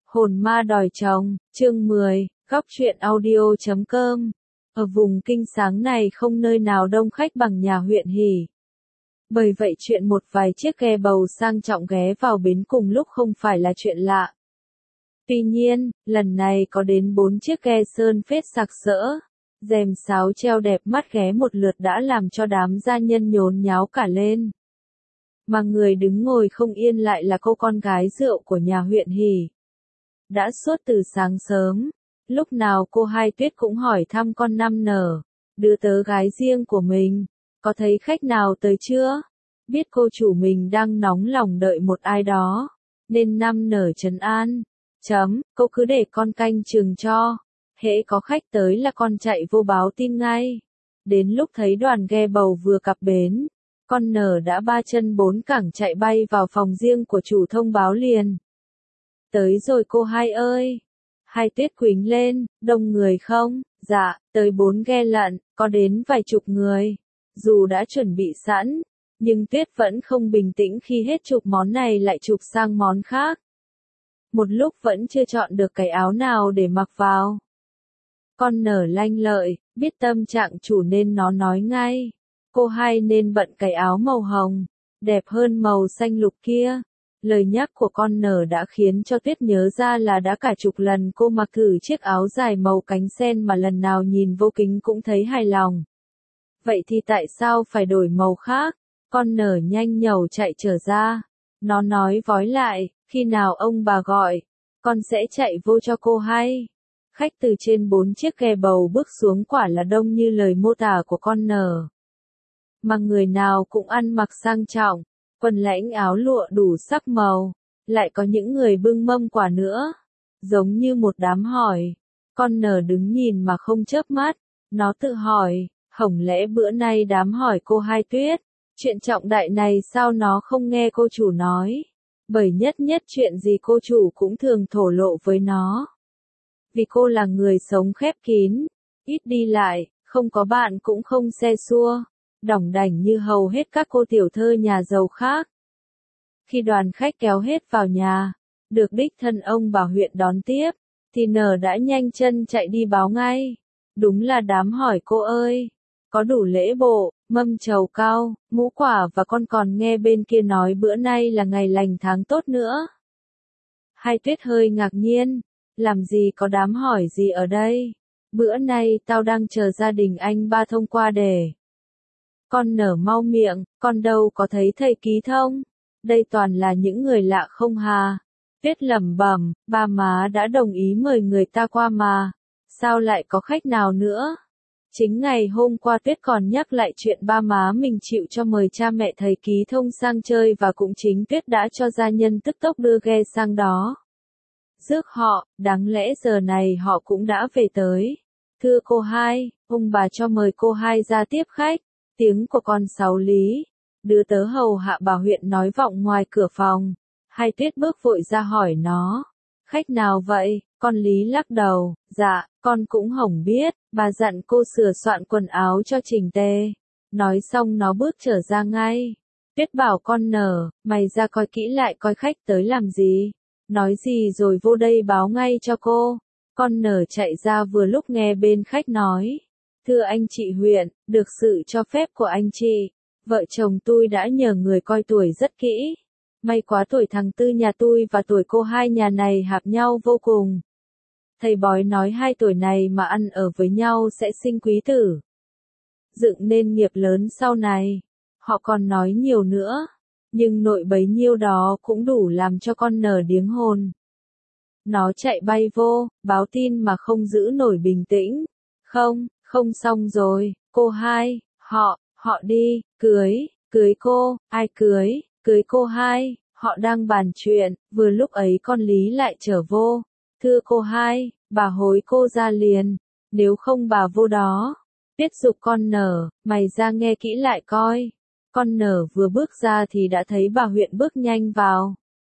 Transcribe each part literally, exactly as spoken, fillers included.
Hồn ma đòi chồng, chương mười, góc truyện audio chấm com. Ở vùng kinh sáng này không nơi nào đông khách bằng nhà huyện Hỉ. Bởi vậy chuyện một vài chiếc ghe bầu sang trọng ghé vào bến cùng lúc không phải là chuyện lạ. Tuy nhiên, lần này có đến bốn chiếc ghe sơn phết sặc sỡ, rèm sáo treo đẹp mắt ghé một lượt đã làm cho đám gia nhân nhốn nháo cả lên. Mà người đứng ngồi không yên lại là cô con gái rượu của nhà huyện Hỉ. Đã suốt từ sáng sớm, lúc nào cô Hai Tuyết cũng hỏi thăm con Năm Nở, đứa tớ gái riêng của mình, có thấy khách nào tới chưa? Biết cô chủ mình đang nóng lòng đợi một ai đó, nên Năm Nở trấn an, chấm, cô cứ để con canh chừng cho, hễ có khách tới là con chạy vô báo tin ngay. Đến lúc thấy đoàn ghe bầu vừa cập bến, con Nở đã ba chân bốn cẳng chạy bay vào phòng riêng của chủ thông báo liền. Tới rồi cô Hai ơi. Hai Tuyết quính lên, đông người không? Dạ, tới bốn ghe lận, có đến vài chục người. Dù đã chuẩn bị sẵn, nhưng Tuyết vẫn không bình tĩnh khi hết chục món này lại chụp sang món khác. Một lúc vẫn chưa chọn được cái áo nào để mặc vào. Con Nở lanh lợi, biết tâm trạng chủ nên nó nói ngay. Cô Hai nên bận cái áo màu hồng, đẹp hơn màu xanh lục kia. Lời nhắc của con Nở đã khiến cho Tuyết nhớ ra là đã cả chục lần cô mặc thử chiếc áo dài màu cánh sen mà lần nào nhìn vô kính cũng thấy hài lòng. Vậy thì tại sao phải đổi màu khác? Con Nở nhanh nhẩu chạy trở ra. Nó nói vói lại, khi nào ông bà gọi, con sẽ chạy vô cho cô Hai. Khách từ trên bốn chiếc ghe bầu bước xuống quả là đông như lời mô tả của con Nở. Mà người nào cũng ăn mặc sang trọng. Quần lãnh áo lụa đủ sắc màu, lại có những người bưng mâm quả nữa, giống như một đám hỏi. Con Nở đứng nhìn mà không chớp mắt, nó tự hỏi, hổng lẽ bữa nay đám hỏi cô Hai Tuyết, chuyện trọng đại này sao nó không nghe cô chủ nói, bởi nhất nhất chuyện gì cô chủ cũng thường thổ lộ với nó. Vì cô là người sống khép kín, ít đi lại, không có bạn cũng không xe xua. Đỏng đảnh như hầu hết các cô tiểu thơ nhà giàu khác. Khi đoàn khách kéo hết vào nhà, được đích thân ông bà huyện đón tiếp, thì Nở đã nhanh chân chạy đi báo ngay. Đúng là đám hỏi cô ơi, có đủ lễ bộ, mâm trầu cao, mũ quả và con còn nghe bên kia nói bữa nay là ngày lành tháng tốt nữa. Hai Tuyết hơi ngạc nhiên, làm gì có đám hỏi gì ở đây, bữa nay tao đang chờ gia đình anh ba thông qua để. Con Nở mau miệng, con đâu có thấy thầy Ký Thông, đây toàn là những người lạ không hà. Tuyết lẩm bẩm, ba má đã đồng ý mời người ta qua mà, sao lại có khách nào nữa? Chính ngày hôm qua Tuyết còn nhắc lại chuyện ba má mình chịu cho mời cha mẹ thầy Ký Thông sang chơi và cũng chính Tuyết đã cho gia nhân tức tốc đưa ghe sang đó. Rước họ, đáng lẽ giờ này họ cũng đã về tới. Thưa cô Hai, ông bà cho mời cô Hai ra tiếp khách. Tiếng của con Sáu Lý, đứa tớ hầu hạ bà huyện nói vọng ngoài cửa phòng. Hai Tuyết bước vội ra hỏi nó, khách nào vậy? Con Lý lắc đầu, dạ, con cũng hổng biết, bà dặn cô sửa soạn quần áo cho chỉnh tề. Nói xong nó bước trở ra ngay. Tuyết bảo con Nở, mày ra coi kỹ lại coi khách tới làm gì. Nói gì rồi vô đây báo ngay cho cô. Con Nở chạy ra vừa lúc nghe bên khách nói. Thưa anh chị huyện, được sự cho phép của anh chị, vợ chồng tôi đã nhờ người coi tuổi rất kỹ. May quá tuổi thằng Tư nhà tôi và tuổi cô Hai nhà này hợp nhau vô cùng. Thầy bói nói hai tuổi này mà ăn ở với nhau sẽ sinh quý tử. Dựng nên nghiệp lớn sau này. Họ còn nói nhiều nữa, nhưng nội bấy nhiêu đó cũng đủ làm cho con Nở điếng hồn. Nó chạy bay vô, báo tin mà không giữ nổi bình tĩnh. Không. Không xong rồi, cô Hai, họ, họ đi, cưới, cưới cô, ai cưới, cưới cô Hai, họ đang bàn chuyện, vừa lúc ấy con Lý lại trở vô. Thưa cô Hai, bà hối cô ra liền, nếu không bà vô đó. Tuyết giục con Nở, mày ra nghe kỹ lại coi. Con Nở vừa bước ra thì đã thấy bà huyện bước nhanh vào.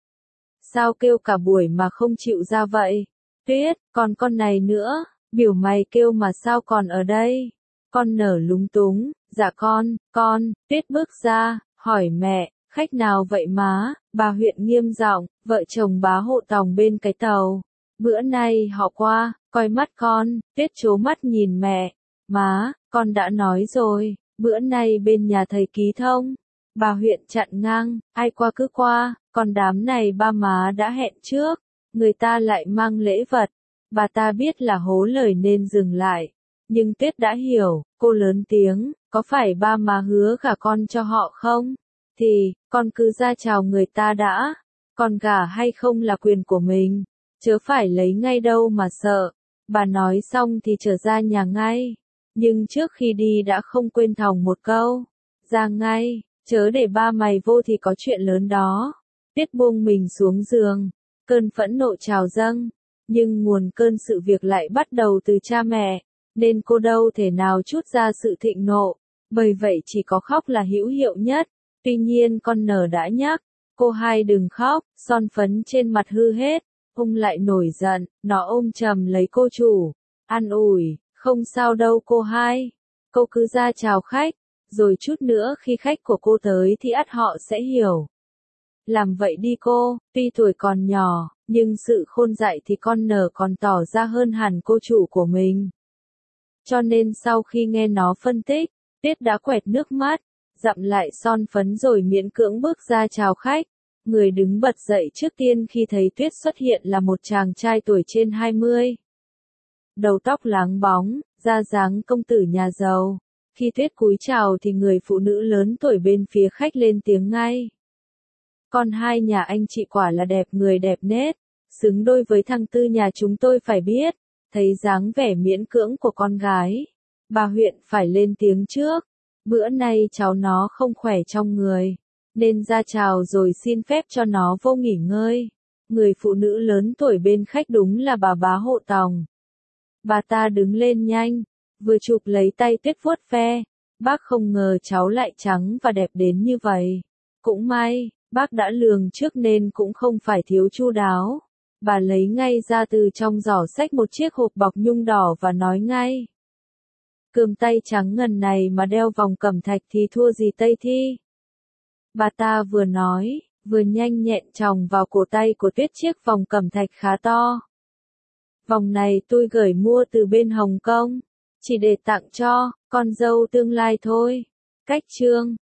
Sao kêu cả buổi mà không chịu ra vậy? Tuyết, còn con này nữa. Biểu mày kêu mà sao còn ở đây? Con Nở lúng túng, dạ con, con, Tuyết bước ra, hỏi mẹ, khách nào vậy má? Bà huyện nghiêm giọng, vợ chồng bá hộ tòng bên cái tàu. Bữa nay họ qua, coi mắt con, Tuyết trố mắt nhìn mẹ. Má, con đã nói rồi, bữa nay bên nhà thầy ký thông. Bà huyện chặn ngang, ai qua cứ qua, còn đám này ba má đã hẹn trước. Người ta lại mang lễ vật. Bà ta biết là hố lời nên dừng lại. Nhưng Tuyết đã hiểu, cô lớn tiếng, có phải ba má hứa gả con cho họ không? Thì, con cứ ra chào người ta đã. Con gả hay không là quyền của mình. Chớ phải lấy ngay đâu mà sợ. Bà nói xong thì trở ra nhà ngay. Nhưng trước khi đi đã không quên thòng một câu. Ra ngay, chớ để ba mày vô thì có chuyện lớn đó. Tuyết buông mình xuống giường. Cơn phẫn nộ trào dâng. Nhưng nguồn cơn sự việc lại bắt đầu từ cha mẹ. Nên cô đâu thể nào chút ra sự thịnh nộ. Bởi vậy chỉ có khóc là hữu hiệu nhất. Tuy nhiên con Nở đã nhắc. Cô hai đừng khóc, son phấn trên mặt hư hết. Ông lại nổi giận, nó ôm chầm lấy cô chủ. An ủi, không sao đâu cô hai. Cô cứ ra chào khách. Rồi chút nữa khi khách của cô tới thì ắt họ sẽ hiểu. Làm vậy đi cô, tuy tuổi còn nhỏ, nhưng sự khôn dạy thì con Nở còn tỏ ra hơn hẳn cô chủ của mình. Cho nên sau khi nghe nó phân tích, Tuyết đã quẹt nước mắt, dặm lại son phấn rồi miễn cưỡng bước ra chào khách. Người đứng bật dậy trước tiên khi thấy Tuyết xuất hiện là một chàng trai tuổi trên hai mươi. Đầu tóc láng bóng, da dáng công tử nhà giàu. Khi Tuyết cúi chào thì người phụ nữ lớn tuổi bên phía khách lên tiếng ngay. Con hai nhà anh chị quả là đẹp người đẹp nết, xứng đôi với thằng Tư nhà chúng tôi phải biết. Thấy dáng vẻ miễn cưỡng của con gái, bà huyện phải lên tiếng trước. Bữa nay cháu nó không khỏe trong người, nên ra chào rồi xin phép cho nó vô nghỉ ngơi. Người phụ nữ lớn tuổi bên khách đúng là bà bá hộ tòng. Bà ta đứng lên nhanh, vừa chụp lấy tay Tuyết vuốt ve. Bác không ngờ cháu lại trắng và đẹp đến như vậy. Cũng may, bác đã lường trước nên cũng không phải thiếu chu đáo. Bà lấy ngay ra từ trong giỏ xách một chiếc hộp bọc nhung đỏ và nói ngay. Cườm tay trắng ngần này mà đeo vòng cẩm thạch thì thua gì Tây Thi. Bà ta vừa nói, vừa nhanh nhẹn chòng vào cổ tay của Tuyết chiếc vòng cẩm thạch khá to. Vòng này tôi gửi mua từ bên Hồng Kông, chỉ để tặng cho con dâu tương lai thôi. Cách chương